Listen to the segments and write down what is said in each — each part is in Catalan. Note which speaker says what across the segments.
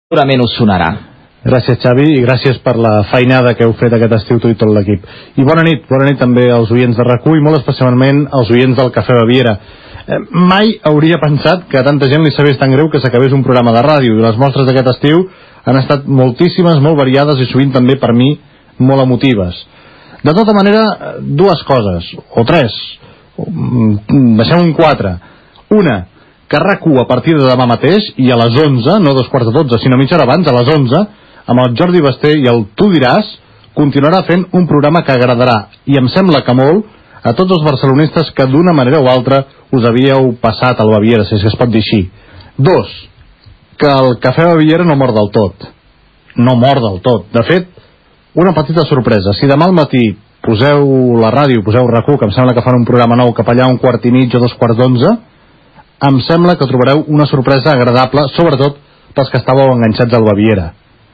Speaker 1: segurament us sonarà.
Speaker 2: Gràcies, Xavi, i gràcies per la feinada que heu fet aquest estiu tu i tot l'equip. I bona nit també als oients de RAC1 i molt especialment als oients del Cafè Baviera. Mai hauria pensat que a tanta gent li sabés tan greu que s'acabés un programa de ràdio, i les mostres d'aquest estiu han estat moltíssimes, molt variades i sovint també per mi molt emotives. De tota manera, dues coses, o tres, deixem-ho en quatre. Una, que RAC1 a partir de demà mateix, i a les 11, no 11:15, sinó mitja hora abans, a les 11, amb el Jordi Basté i el Tu diràs, continuarà fent un programa que agradarà, i em sembla que molt, a tots els barcelonistes que d'una manera o altra us havíeu passat al Baviera, si és que es pot dir així. Dos, que el Cafè Baviera no mor del tot. No mor del tot. De fet, una petita sorpresa. Si demà al matí poseu la ràdio, poseu RAC1, que em sembla que fan un programa nou cap allà a 1:15 o 2:15, em sembla que trobareu una sorpresa agradable, sobretot pels que estàveu enganxats al Baviera.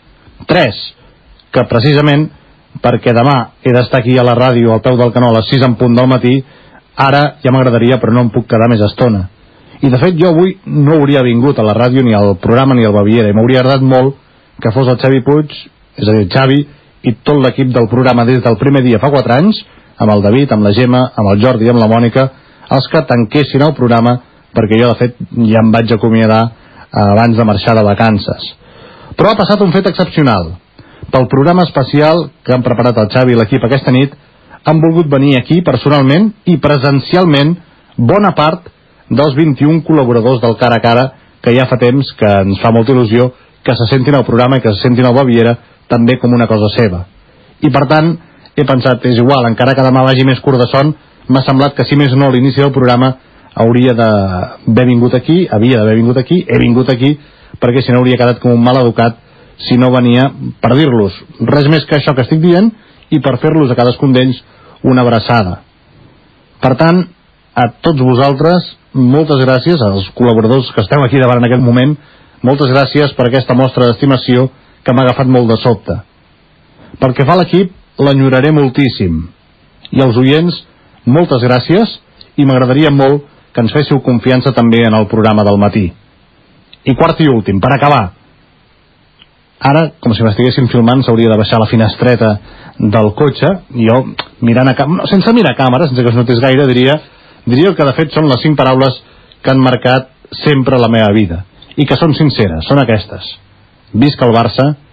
Speaker 2: 3. Que precisament perquè demà he d'estar aquí a la ràdio al peu del canó a les 6 en punt del matí, ara ja m'agradaria, però no em puc quedar més estona. I de fet jo avui no hauria vingut a la ràdio ni al programa ni al Baviera, i m'hauria agradat molt que fos el Xavi Puig, és a dir, Xavi, i tot l'equip del programa des del primer dia fa 4 anys, amb el David, amb la Gemma, amb el Jordi i amb la Mònica, els que tanquessin el programa, perquè jo de fet ja em vaig acomiadar abans de marxar de vacances. Però ha passat un fet excepcional. Pel programa especial que han preparat el Xavi i l'equip aquesta nit, han volgut venir aquí personalment i presencialment bona part dels 21 col·laboradors del Cara a Cara, que ja fa temps que ens fa molta il·lusió que se sentin al programa i que se sentin al Baviera també com una cosa seva. I per tant he pensat, és igual, encara que demà vagi més curt de son, m'ha semblat que si més no a l'inici del programa hauria d'haver vingut aquí, he vingut aquí, perquè si no hauria quedat com un mal educat si no venia per dir-los res més que això que estic dient i per fer-los a cadascun d'ells una abraçada. Per tant, a tots vosaltres, moltes gràcies, als col·laboradors que esteu aquí davant en aquest moment, moltes gràcies per aquesta mostra d'estimació que m'ha agafat molt de sobte. Pel que fa a l'equip, l'enyoraré moltíssim. I als oients, moltes gràcies, i m'agradaria molt que ens féssiu confiança també en el programa del matí. I quart i últim, per acabar. Ara, com si m'estiguessin filmant, s'hauria de baixar la finestreta del cotxe, i jo, mirant sense mirar a càmera, sense que es notés gaire, diria que de fet són les 5 paraules que han marcat sempre la meva vida, i que són sinceres, són aquestes. Visca el Barça,